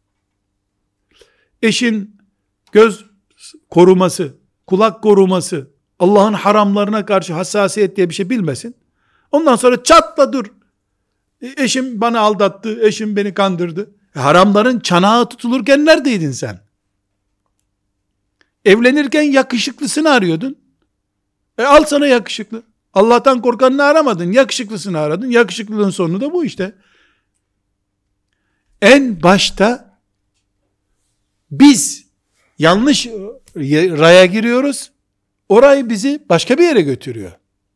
Eşin göz koruması, kulak koruması, Allah'ın haramlarına karşı hassasiyet diye bir şey bilmesin. Ondan sonra çatla dur. Eşim bana aldattı, eşim beni kandırdı. Haramların çanağı tutulurken neredeydin sen? Evlenirken yakışıklısını arıyordun. Al sana yakışıklı. Allah'tan korkanını aramadın, yakışıklısını aradın. Yakışıklılığın sonu da bu işte. En başta biz yanlış raya giriyoruz. Orayı bizi başka bir yere götürüyor.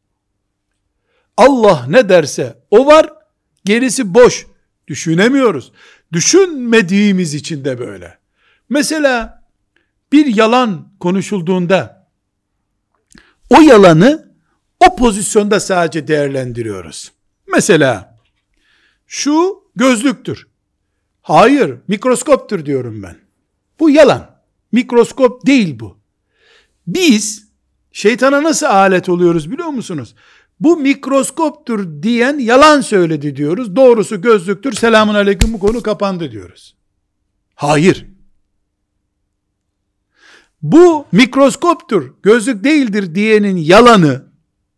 Allah ne derse o var, gerisi boş. Düşünemiyoruz. Düşünmediğimiz için de böyle. Mesela bir yalan konuşulduğunda o yalanı o pozisyonda sadece değerlendiriyoruz. Mesela şu gözlüktür. Hayır, mikroskoptur diyorum ben. Bu yalan. Mikroskop değil bu. Biz şeytana nasıl alet oluyoruz biliyor musunuz? Bu mikroskoptur diyen yalan söyledi diyoruz. Doğrusu gözlüktür. Selamun aleyküm, bu konu kapandı diyoruz. Hayır. Bu mikroskoptur, gözlük değildir diyenin yalanı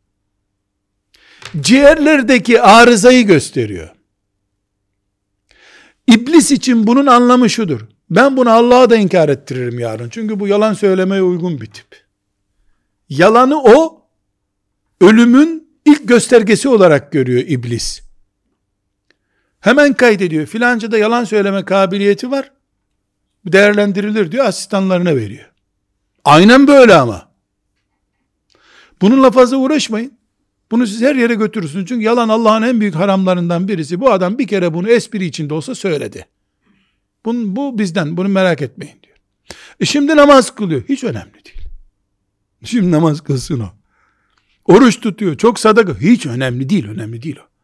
ciğerlerdeki arızayı gösteriyor. İblis için bunun anlamı şudur. Ben bunu Allah'a da inkar ettiririm yarın. Çünkü bu yalan söylemeye uygun bir tip. Yalanı o ölümün ilk göstergesi olarak görüyor iblis. Hemen kaydediyor. Filanca da yalan söyleme kabiliyeti var. Değerlendirilir diyor, asistanlarına veriyor. Aynen böyle ama. Bununla fazla uğraşmayın. Bunu siz her yere götürürsünüz. Çünkü yalan Allah'ın en büyük haramlarından birisi. Bu adam bir kere bunu espri içinde olsa söyledi. Bu bizden, bunu merak etmeyin diyor. Şimdi namaz kılıyor. Hiç önemli değil. Şimdi namaz kılsın o. Oruç tutuyor. Çok sadaka. Hiç önemli değil. Önemli değil o.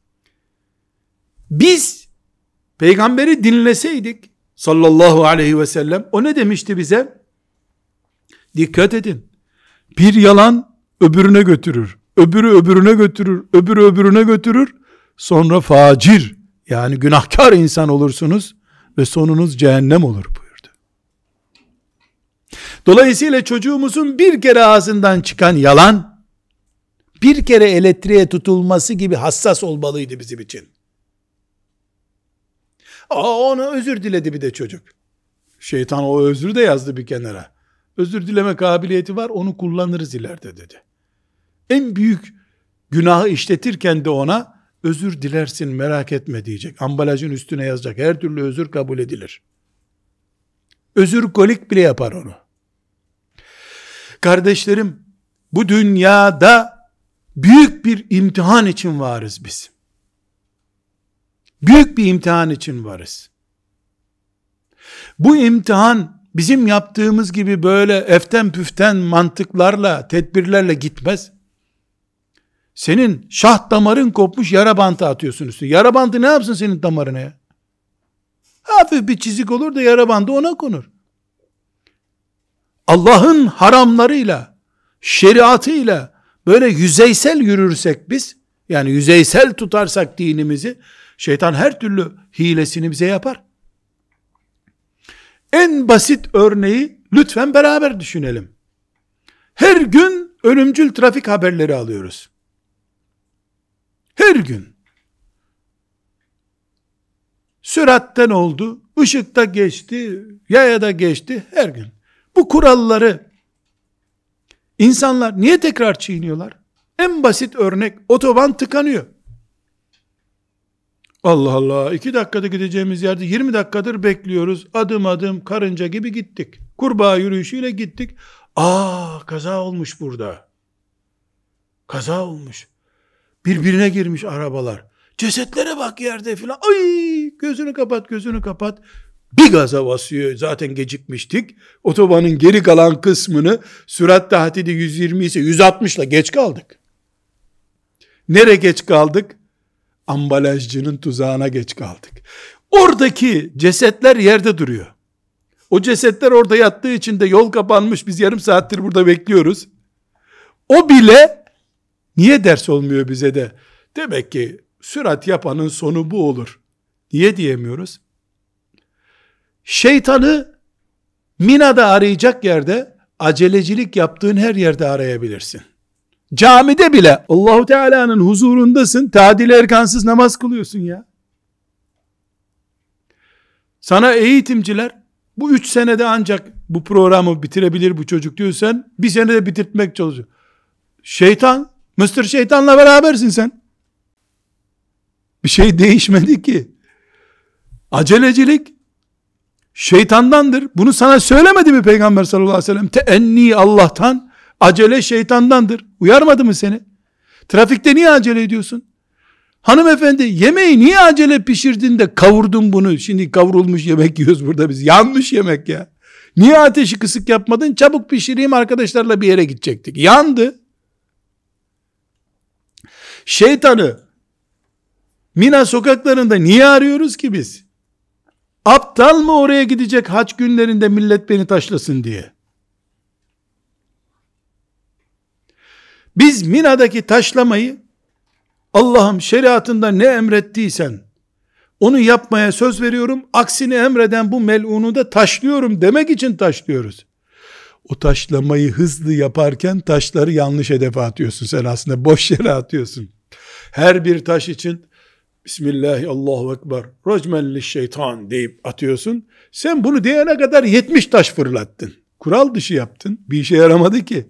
Biz peygamberi dinleseydik sallallahu aleyhi ve sellem, o ne demişti bize? Dikkat edin. Bir yalan öbürüne götürür. Öbürü öbürüne götürür. Öbürü öbürüne götürür. Sonra facir, yani günahkar insan olursunuz ve sonunuz cehennem olur buyurdu. Dolayısıyla çocuğumuzun bir kere ağzından çıkan yalan, bir kere elektriğe tutulması gibi hassas olmalıydı bizim için. Ona özür diledi bir de çocuk. Şeytan o özrü de yazdı bir kenara. Özür dileme kabiliyeti var, onu kullanırız ileride dedi. En büyük günahı işletirken de ona özür dilersin merak etme diyecek. Ambalajın üstüne yazacak. Her türlü özür kabul edilir. Özür kolik bile yapar onu. Kardeşlerim, bu dünyada büyük bir imtihan için varız biz. Büyük bir imtihan için varız. Bu imtihan bizim yaptığımız gibi böyle eften püften mantıklarla, tedbirlerle gitmez. Senin şah damarın kopmuş, yara bantı atıyorsun üstüne. Yara bantı ne yapsın senin damarına ya? Hafif bir çizik olur da yara bandı ona konur. Allah'ın haramlarıyla, şeriatıyla böyle yüzeysel yürürsek biz, yani yüzeysel tutarsak dinimizi, şeytan her türlü hilesini bize yapar. En basit örneği lütfen beraber düşünelim. Her gün ölümcül trafik haberleri alıyoruz. Her gün. Süratten oldu, ışıkta geçti, yayada geçti, her gün. Bu kuralları insanlar niye tekrar çiğniyorlar? En basit örnek, otoban tıkanıyor. Allah Allah, 2 dakikada gideceğimiz yerde 20 dakikadır bekliyoruz. Adım adım karınca gibi gittik. Kurbağa yürüyüşüyle gittik. Kaza olmuş burada. Kaza olmuş. Birbirine girmiş arabalar. Cesetlere bak yerde filan. Ay, gözünü kapat, gözünü kapat. Bir gaza basıyor. Zaten gecikmiştik. Otobanın geri kalan kısmını, sürat tahdidi 120 ise 160 ile geç kaldık. Nereye geç kaldık? Ambalajcının tuzağına geç kaldık. Oradaki cesetler yerde duruyor. O cesetler orada yattığı için de yol kapanmış. Biz yarım saattir burada bekliyoruz. O bile niye ders olmuyor bize de? Demek ki sürat yapanın sonu bu olur. Niye diyemiyoruz? Şeytanı Mina'da arayacak yerde, acelecilik yaptığın her yerde arayabilirsin. Camide bile Allahu Teala'nın huzurundasın, tadil erkansız namaz kılıyorsun ya. Sana eğitimciler, bu 3 senede ancak bu programı bitirebilir bu çocuk diyorsan, bir senede bitirtmek çalışıyor. Şeytan, Mr. Şeytan'la berabersin sen. Bir şey değişmedi ki. Acelecilik şeytandandır. Bunu sana söylemedi mi Peygamber sallallahu aleyhi ve sellem? Teenni Allah'tan, acele şeytandandır. Uyarmadı mı seni? Trafikte niye acele ediyorsun? Hanımefendi, yemeği niye acele pişirdin de kavurdun bunu? Şimdi kavrulmuş yemek yiyoruz burada biz. Yanmış yemek ya. Niye ateşi kısık yapmadın? Çabuk pişireyim, arkadaşlarla bir yere gidecektik. Yandı. Şeytanı Mina sokaklarında niye arıyoruz ki biz? Aptal mı oraya gidecek hac günlerinde millet beni taşlasın diye? Biz Mina'daki taşlamayı, Allah'ım şeriatında ne emrettiysen onu yapmaya söz veriyorum, aksini emreden bu melunu da taşlıyorum demek için taşlıyoruz. O taşlamayı hızlı yaparken taşları yanlış hedefe atıyorsun, sen aslında boş yere atıyorsun. Her bir taş için Bismillahi Allahu Ekber racmen şeytan deyip atıyorsun. Sen bunu diyene kadar 70 taş fırlattın. Kural dışı yaptın. Bir işe yaramadı ki.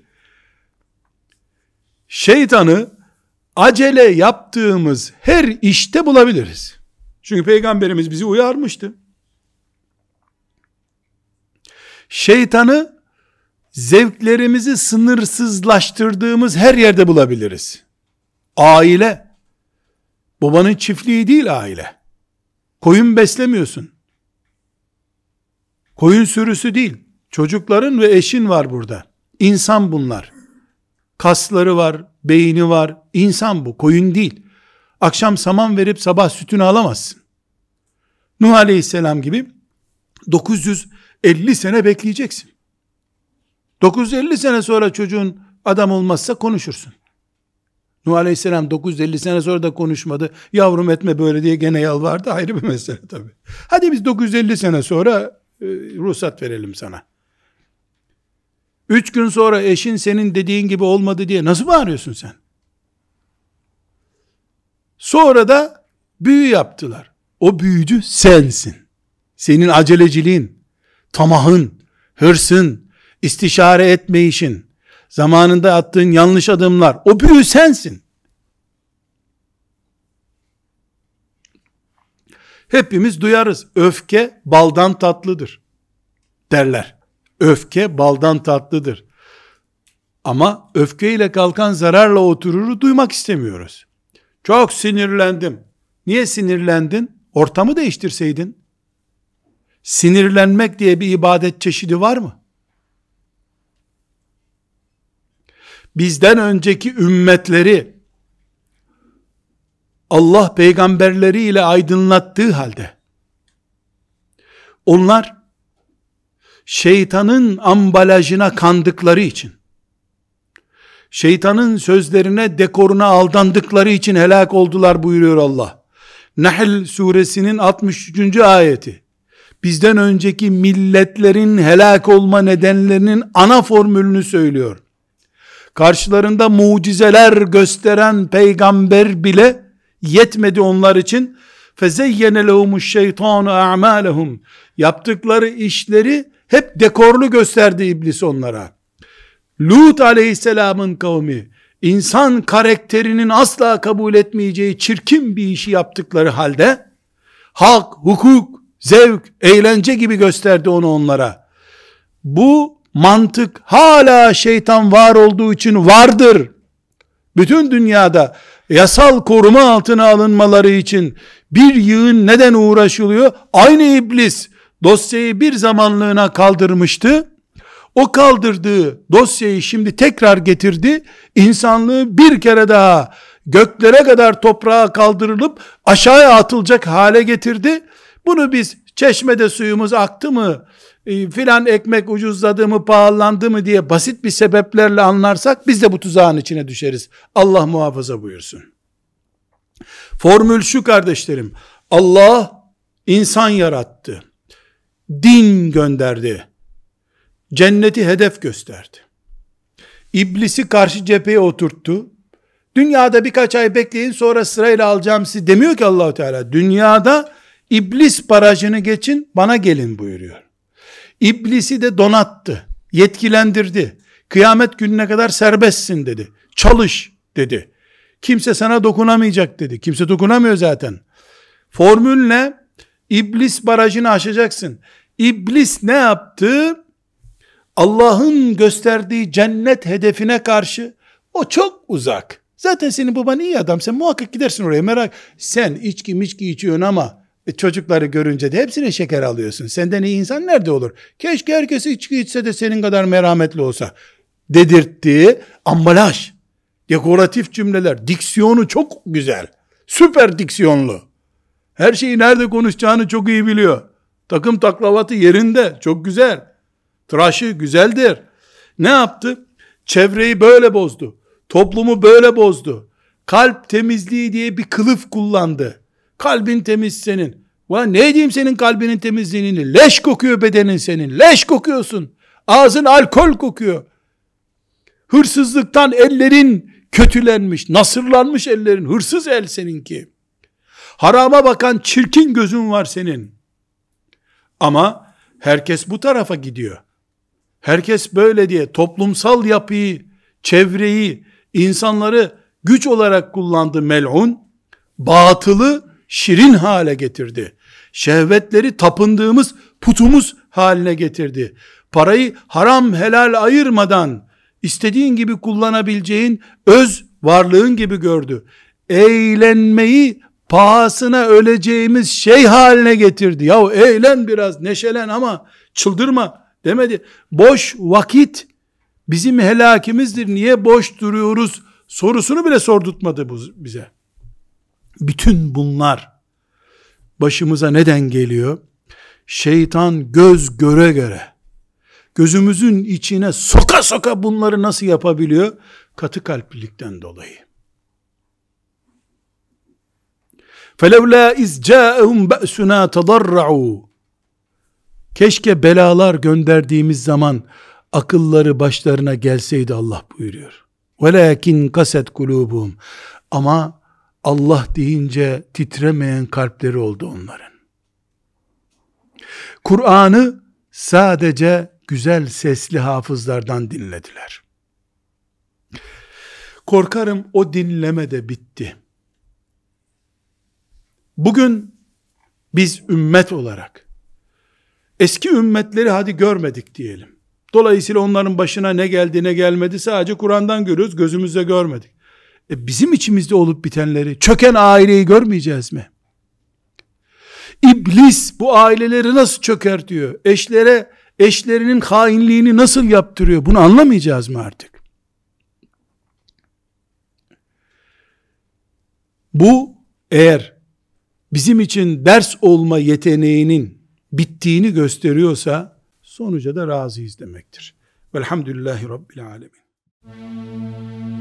Şeytanı acele yaptığımız her işte bulabiliriz. Çünkü Peygamberimiz bizi uyarmıştı. Şeytanı zevklerimizi sınırsızlaştırdığımız her yerde bulabiliriz. Aile, babanın çiftliği değil aile. Koyun beslemiyorsun. Koyun sürüsü değil. Çocukların ve eşin var burada. İnsan bunlar. Kasları var, beyni var. İnsan bu, koyun değil. Akşam saman verip sabah sütünü alamazsın. Nuh Aleyhisselam gibi 950 sene bekleyeceksin. 950 sene sonra çocuğun adam olmazsa konuşursun. Nuh Aleyhisselam 950 sene sonra da konuşmadı. Yavrum etme böyle diye gene yalvardı. Ayrı bir mesele tabii. Hadi biz 950 sene sonra ruhsat verelim sana. 3 gün sonra eşin senin dediğin gibi olmadı diye nasıl bağırıyorsun sen? Sonra da büyü yaptılar. O büyücü sensin. Senin aceleciliğin, tamahın, hırsın, istişare etmeyişin, zamanında attığın yanlış adımlar, o büyü sensin. Hepimiz duyarız. Öfke baldan tatlıdır derler. Öfke baldan tatlıdır. Ama öfkeyle kalkan zararla otururu duymak istemiyoruz. Çok sinirlendim. Niye sinirlendin? Ortamı değiştirseydin. Sinirlenmek diye bir ibadet çeşidi var mı? Bizden önceki ümmetleri Allah peygamberleriyle aydınlattığı halde onlar şeytanın ambalajına kandıkları için, şeytanın sözlerine, dekoruna aldandıkları için helak oldular buyuruyor Allah. Nahl suresinin 63. ayeti. Bizden önceki milletlerin helak olma nedenlerinin ana formülünü söylüyor. Karşılarında mucizeler gösteren peygamber bile yetmedi onlar için. فَزَيَّنَ لَهُمُ الشَّيْطَانُ اَعْمَالَهُمْ Yaptıkları işleri hep dekorlu gösterdi iblis onlara. Lut aleyhisselamın kavmi, insan karakterinin asla kabul etmeyeceği çirkin bir işi yaptıkları halde, hak, hukuk, zevk, eğlence gibi gösterdi onu onlara. Bu mantık hala şeytan var olduğu için vardır. Bütün dünyada yasal koruma altına alınmaları için bir yığın neden uğraşılıyor? Aynı iblis dosyayı bir zamanlığına kaldırmıştı. O kaldırdığı dosyayı şimdi tekrar getirdi. İnsanlığı bir kere daha göklere kadar toprağa kaldırılıp aşağıya atılacak hale getirdi. Bunu biz çeşmede suyumuz aktı mı, filan ekmek ucuzladı mı, pahalandı mı diye basit bir sebeplerle anlarsak biz de bu tuzağın içine düşeriz. Allah muhafaza buyursun. Formül şu kardeşlerim: Allah insan yarattı, din gönderdi, cenneti hedef gösterdi, İblisi karşı cepheye oturttu. Dünyada birkaç ay bekleyin, sonra sırayla alacağım sizi demiyor ki Allah-u Teala. Dünyada iblis barajını geçin, bana gelin buyuruyor. İblisi de donattı, yetkilendirdi. Kıyamet gününe kadar serbestsin dedi. Çalış dedi. Kimse sana dokunamayacak dedi. Kimse dokunamıyor zaten. Formül ne? İblis barajını aşacaksın. İblis ne yaptı? Allah'ın gösterdiği cennet hedefine karşı, o çok uzak. Zaten senin baban iyi adam, sen muhakkak gidersin oraya, merak. Sen içki içiyorsun ama çocukları görünce de hepsine şeker alıyorsun. Senden iyi insan nerede olur? Keşke herkes içki içse de senin kadar merhametli olsa dedirttiği ambalaj, dekoratif cümleler, diksiyonu çok güzel, süper diksiyonlu. Her şeyi nerede konuşacağını çok iyi biliyor. Takım taklavatı yerinde, çok güzel. Tıraşı güzeldir. Ne yaptı? Çevreyi böyle bozdu. Toplumu böyle bozdu. Kalp temizliği diye bir kılıf kullandı. Kalbin temiz senin. Ulan ne diyeyim senin kalbinin temizliğini? Leş kokuyor bedenin senin. Leş kokuyorsun. Ağzın alkol kokuyor. Hırsızlıktan ellerin kötülenmiş, nasırlanmış ellerin. Hırsız el seninki. Harama bakan çirkin gözün var senin. Ama herkes bu tarafa gidiyor. Herkes böyle diye toplumsal yapıyı, çevreyi, insanları güç olarak kullandı mel'un. Batılı şirin hale getirdi. Şehvetleri tapındığımız putumuz haline getirdi. Parayı haram helal ayırmadan istediğin gibi kullanabileceğin öz varlığın gibi gördü. Eğlenmeyi pahasına öleceğimiz şey haline getirdi. Yahu eğlen biraz, neşelen ama çıldırma demedi. Boş vakit bizim helakimizdir. Niye boş duruyoruz sorusunu bile sordurtmadı bize. Bütün bunlar başımıza neden geliyor? Şeytan göz göre göre, gözümüzün içine soka soka bunları nasıl yapabiliyor? Katı kalplilikten dolayı. فَلَوْلَا اِذْ جَاءَهُمْ بَأْسُنَا تَضَرَّعُوا. Keşke belalar gönderdiğimiz zaman akılları başlarına gelseydi Allah buyuruyor. وَلَاكِنْ قَسَتْ قُلُوبُهُمْ. Ama Allah deyince titremeyen kalpleri oldu onların. Kur'an'ı sadece güzel sesli hafızlardan dinlediler. Korkarım o dinleme de bitti. Bugün biz ümmet olarak eski ümmetleri hadi görmedik diyelim. Dolayısıyla onların başına ne geldi ne gelmedi sadece Kur'an'dan görüyoruz, gözümüzle görmedik. Bizim içimizde olup bitenleri, çöken aileyi görmeyeceğiz mi? İblis bu aileleri nasıl çökertiyor? Eşlerinin hainliğini nasıl yaptırıyor? Bunu anlamayacağız mı artık? Bu eğer bizim için ders olma yeteneğinin bittiğini gösteriyorsa sonuca da razıyız demektir. Velhamdülillahi Rabbil Alemin.